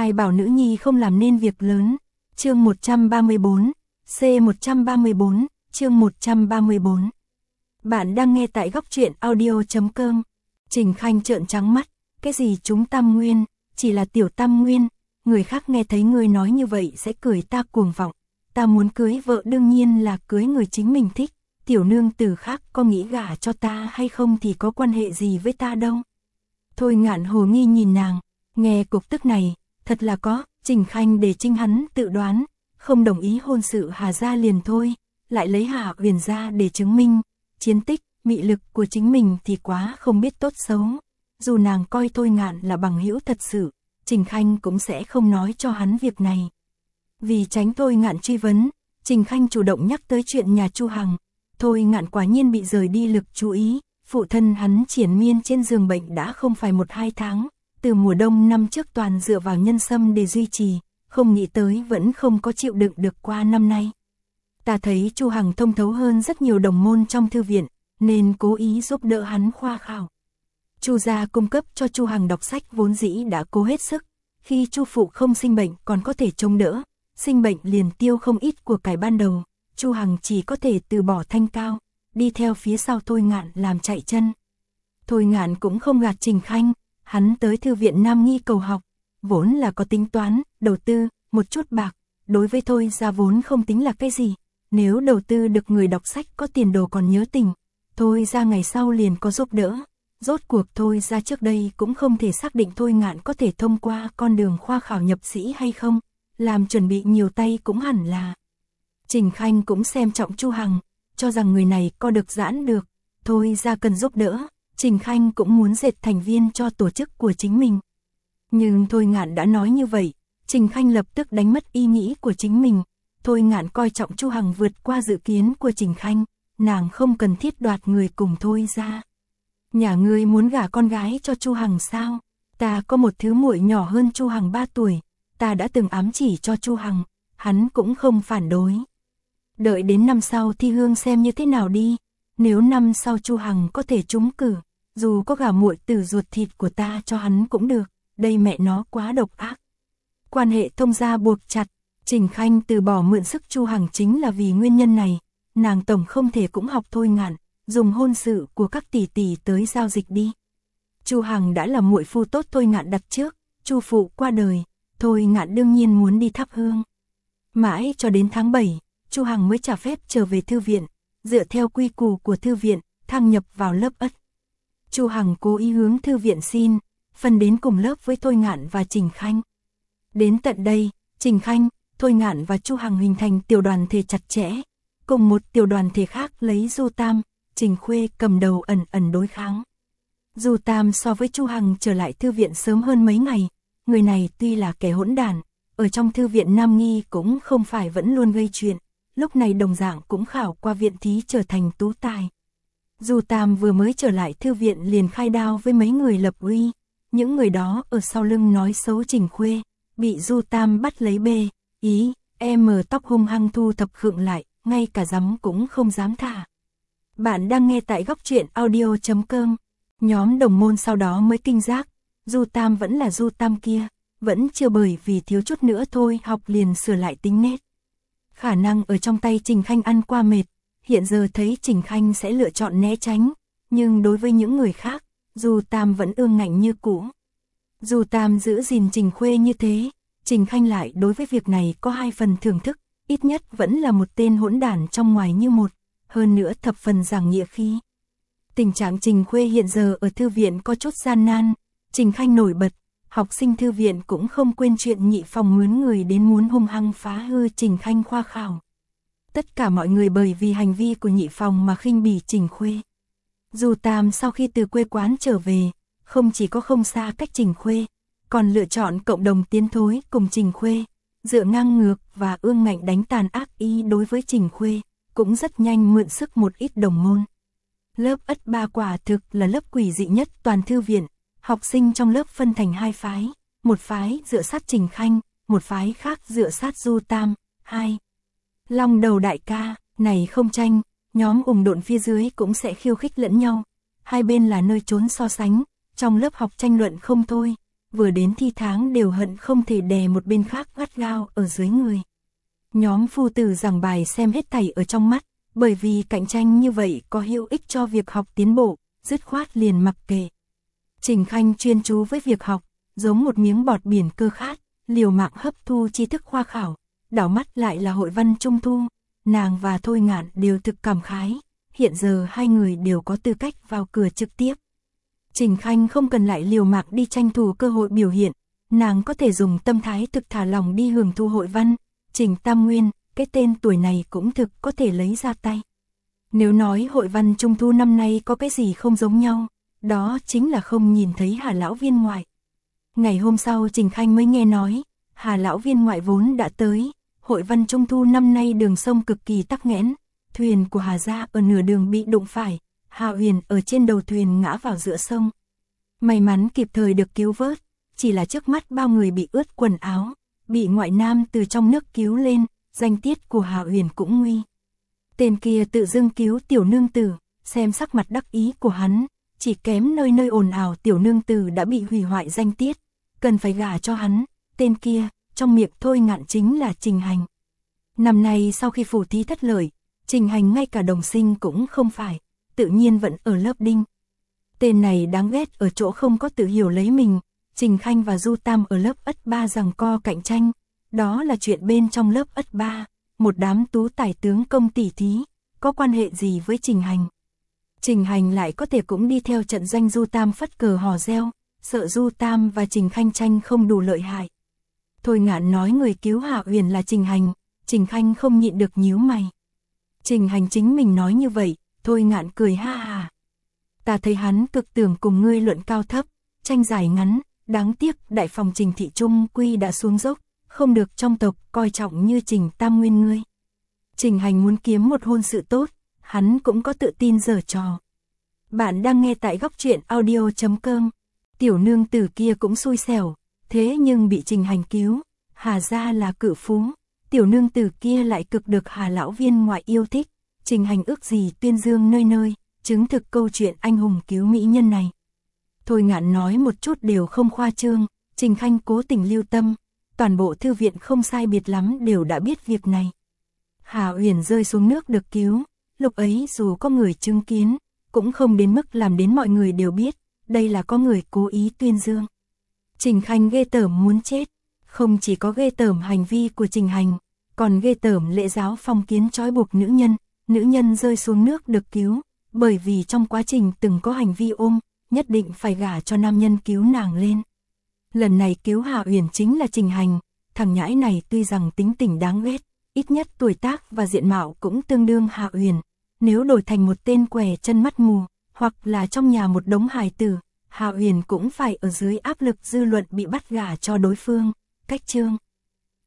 Ai bảo nữ nhi không làm nên việc lớn. Chương 134, C134, chương 134. Bạn đang nghe tại góc truyện audio.com. Trình Khanh trợn trắng mắt, cái gì chúng Tam Nguyên, chỉ là tiểu Tam Nguyên, người khác nghe thấy ngươi nói như vậy sẽ cười ta cuồng vọng. Ta muốn cưới vợ đương nhiên là cưới người chính mình thích, tiểu nương tử khác có nghĩ gả cho ta hay không thì có quan hệ gì với ta đâu. Thôi Ngạn hồ nghi nhìn nàng, nghe cục tức này, thật là có, Trình Khanh để chính hắn tự đoán, không đồng ý hôn sự Hà gia liền thôi, lại lấy Hà Uyển ra để chứng minh, chiến tích, mị lực của chính mình thì quá không biết tốt xấu. Dù nàng coi Thôi Ngạn là bằng hữu thật sự, Trình Khanh cũng sẽ không nói cho hắn việc này. Vì tránh Thôi Ngạn truy vấn, Trình Khanh chủ động nhắc tới chuyện nhà Chu Hằng. Thôi Ngạn quả nhiên bị rời đi lực chú ý, phụ thân hắn triền miên trên giường bệnh đã không phải 1-2 tháng, từ mùa đông năm trước toàn dựa vào nhân sâm để duy trì, không nghĩ tới vẫn không có chịu đựng được qua năm nay. Ta thấy Chu Hằng thông thấu hơn rất nhiều đồng môn trong thư viện, nên cố ý giúp đỡ hắn khoa khảo. Chu gia cung cấp cho Chu Hằng đọc sách vốn dĩ đã cố hết sức, khi Chu phụ không sinh bệnh còn có thể chống đỡ, sinh bệnh liền tiêu không ít của cải ban đầu, Chu Hằng chỉ có thể từ bỏ thanh cao, đi theo phía sau Thôi Ngạn làm chạy chân. Thôi Ngạn cũng không gạt Trình Khanh, hắn tới thư viện Nam Nghi cầu học, vốn là có tính toán, đầu tư, một chút bạc, đối với Thôi gia vốn không tính là cái gì, nếu đầu tư được người đọc sách có tiền đồ còn nhớ tình, Thôi gia ngày sau liền có giúp đỡ. Rốt cuộc Thôi gia trước đây cũng không thể xác định Thôi Ngạn có thể thông qua con đường khoa khảo nhập sĩ hay không, làm chuẩn bị nhiều tay cũng hẳn là. Trình Khanh cũng xem trọng Chu Hằng, cho rằng người này co được giãn được, Thôi gia cần giúp đỡ, Trình Khanh cũng muốn dệt thành viên cho tổ chức của chính mình. Nhưng Thôi Ngạn đã nói như vậy, Trình Khanh lập tức đánh mất ý nghĩ của chính mình. Thôi Ngạn coi trọng Chu Hằng vượt qua dự kiến của Trình Khanh, nàng không cần thiết đoạt người cùng Thôi gia. Nhà ngươi muốn gả con gái cho Chu Hằng sao? Ta có một thứ muội nhỏ hơn Chu Hằng 3 tuổi, ta đã từng ám chỉ cho Chu Hằng, hắn cũng không phản đối. Đợi đến năm sau thi hương xem như thế nào đi, nếu năm sau Chu Hằng có thể trúng cử, dù có gả muội tử ruột thịt của ta cho hắn cũng được, đây mẹ nó quá độc ác. Quan hệ thông gia buộc chặt, Trình Khanh từ bỏ mượn sức Chu Hằng chính là vì nguyên nhân này, nàng tổng không thể cũng học Thôi Ngạn, dùng hôn sự của các tỷ tỷ tới giao dịch đi. Chu Hằng đã là muội phu tốt Thôi Ngạn đặt trước, Chu phụ qua đời, Thôi Ngạn đương nhiên muốn đi thắp hương. Mãi cho đến tháng 7, Chu Hằng mới trả phép trở về thư viện, dựa theo quy củ của thư viện, thăng nhập vào lớp ất. Chu Hằng cố ý hướng thư viện xin, phân đến cùng lớp với Thôi Ngạn và Trình Khanh. Đến tận đây, Trình Khanh, Thôi Ngạn và Chu Hằng hình thành tiểu đoàn thể chặt chẽ, cùng một tiểu đoàn thể khác lấy Du Tam, Trình Khuê cầm đầu ẩn ẩn đối kháng. Du Tam so với Chu Hằng trở lại thư viện sớm hơn mấy ngày, người này tuy là kẻ hỗn đản, ở trong thư viện Nam Nghi cũng không phải vẫn luôn gây chuyện, lúc này đồng dạng cũng khảo qua viện thí trở thành tú tài. Du Tam vừa mới trở lại thư viện liền khai đao với mấy người lập uy, những người đó ở sau lưng nói xấu Trình Khuê, bị Du Tam bắt lấy bê, tóc hung hăng thu thập khựng lại, ngay cả giấm cũng không dám thả. Bạn đang nghe tại góc truyện audio.com. Nhóm đồng môn sau đó mới kinh giác, Du Tam vẫn là Du Tam kia, vẫn chưa bởi vì thiếu chút nữa thôi học liền sửa lại tính nết. Khả năng ở trong tay Trình Khanh ăn qua mệt, hiện giờ thấy Trình Khanh sẽ lựa chọn né tránh, nhưng đối với những người khác, Du Tam vẫn ương ngạnh như cũ. Du Tam giữ gìn Trình Khuê như thế, Trình Khanh lại đối với việc này có 2 phần thưởng thức, ít nhất vẫn là một tên hỗn đản trong ngoài như một, hơn nữa thập phần giảng nghĩa khí. Tình trạng Trình Khuê hiện giờ ở thư viện có chút gian nan, Trình Khanh nổi bật, học sinh thư viện cũng không quên chuyện Nhị Phòng mướn người đến muốn hung hăng phá hư Trình Khanh khoa khảo. Tất cả mọi người bởi vì hành vi của Nhị Phòng mà khinh bỉ Trình Khuê. Du Tam sau khi từ quê quán trở về, không chỉ có không xa cách Trình Khuê, còn lựa chọn cộng đồng tiến thối cùng Trình Khuê, dựa ngang ngược và ương ngạnh đánh tàn ác ý đối với Trình Khuê, cũng rất nhanh mượn sức một ít đồng môn. Lớp ất ba quả thực là lớp quỷ dị nhất toàn thư viện, học sinh trong lớp phân thành 2 phái, một phái dựa sát Trình Khanh, một phái khác dựa sát Du Tam, 2. Long đầu đại ca, này không tranh, nhóm ủng độn phía dưới cũng sẽ khiêu khích lẫn nhau, hai bên là nơi trốn so sánh, trong lớp học tranh luận không thôi, vừa đến thi tháng đều hận không thể đè một bên khác gắt gao ở dưới người. Nhóm phu tử giảng bài xem hết thảy ở trong mắt, bởi vì cạnh tranh như vậy có hữu ích cho việc học tiến bộ, dứt khoát liền mặc kệ. Trình Khanh chuyên chú với việc học, giống một miếng bọt biển cơ khát, liều mạng hấp thu tri thức khoa khảo, đảo mắt lại là hội văn trung thu, nàng và Thôi Ngạn đều thực cảm khái, hiện giờ hai người đều có tư cách vào cửa trực tiếp. Trình Khanh không cần lại liều mạng đi tranh thủ cơ hội biểu hiện, nàng có thể dùng tâm thái thực thả lòng đi hưởng thu hội văn. Trình Tam Nguyên, cái tên tuổi này cũng thực có thể lấy ra tay. Nếu nói hội văn trung thu năm nay có cái gì không giống nhau, đó chính là không nhìn thấy Hà lão viên ngoại. Ngày hôm sau Trình Khanh mới nghe nói, Hà lão viên ngoại vốn đã tới, hội văn trung thu năm nay đường sông cực kỳ tắc nghẽn, thuyền của Hà gia ở nửa đường bị đụng phải, Hà Huyền ở trên đầu thuyền ngã vào giữa sông. May mắn kịp thời được cứu vớt, chỉ là trước mắt bao người bị ướt quần áo, bị ngoại nam từ trong nước cứu lên, danh tiết của Hà Huyền cũng nguy. Tên kia tự dưng cứu tiểu nương tử, xem sắc mặt đắc ý của hắn, chỉ kém nơi nơi ồn ào tiểu nương tử đã bị hủy hoại danh tiết, cần phải gả cho hắn, tên kia, trong miệng Thôi Ngạn chính là Trình Hành. Năm nay sau khi phủ thí thất lợi, Trình Hành ngay cả đồng sinh cũng không phải, tự nhiên vẫn ở lớp đinh. Tên này đáng ghét ở chỗ không có tự hiểu lấy mình, Trình Khanh và Du Tam ở lớp ất 3 giằng co cạnh tranh, đó là chuyện bên trong lớp ất 3, một đám tú tài tướng công tỷ thí, có quan hệ gì với Trình Hành. Trình Hành lại có thể cũng đi theo trận doanh Du Tam phất cờ hò reo, sợ Du Tam và Trình Khanh tranh không đủ lợi hại. Thôi Ngạn nói người cứu Hạ Huyền là Trình Hành, Trình Khanh không nhịn được nhíu mày. Trình Hành chính mình nói như vậy, Thôi Ngạn cười ha hà. Ta thấy hắn cực tưởng cùng ngươi luận cao thấp, tranh giải ngắn, đáng tiếc đại phòng Trình thị trung quy đã xuống dốc, không được trong tộc coi trọng như Trình Tam Nguyên ngươi. Trình Hành muốn kiếm một hôn sự tốt, hắn cũng có tự tin giở trò. Bạn đang nghe tại góc truyện audio.com. Tiểu nương tử kia cũng xui xẻo, thế nhưng bị Trình Hành cứu, Hà gia là cự phú, tiểu nương tử kia lại cực được Hà lão viên ngoại yêu thích, Trình Hành ước gì tuyên dương nơi nơi, chứng thực câu chuyện anh hùng cứu mỹ nhân này. Thôi Ngạn nói một chút đều không khoa trương, Trình Khanh cố tình lưu tâm, toàn bộ thư viện không sai biệt lắm đều đã biết việc này. Hà Huyền rơi xuống nước được cứu, lúc ấy dù có người chứng kiến, cũng không đến mức làm đến mọi người đều biết, đây là có người cố ý tuyên dương. Trình Khanh ghê tởm muốn chết, không chỉ có ghê tởm hành vi của Trình Hành, còn ghê tởm lễ giáo phong kiến trói buộc nữ nhân rơi xuống nước được cứu, bởi vì trong quá trình từng có hành vi ôm, nhất định phải gả cho nam nhân cứu nàng lên. Lần này cứu Hạ Huyền chính là Trình Hành, thằng nhãi này tuy rằng tính tình đáng ghét, ít nhất tuổi tác và diện mạo cũng tương đương Hạ Huyền, nếu đổi thành một tên què chân mắt mù, hoặc là trong nhà một đống hài tử, Hạ Huyền cũng phải ở dưới áp lực dư luận bị bắt gả cho đối phương. Cách chương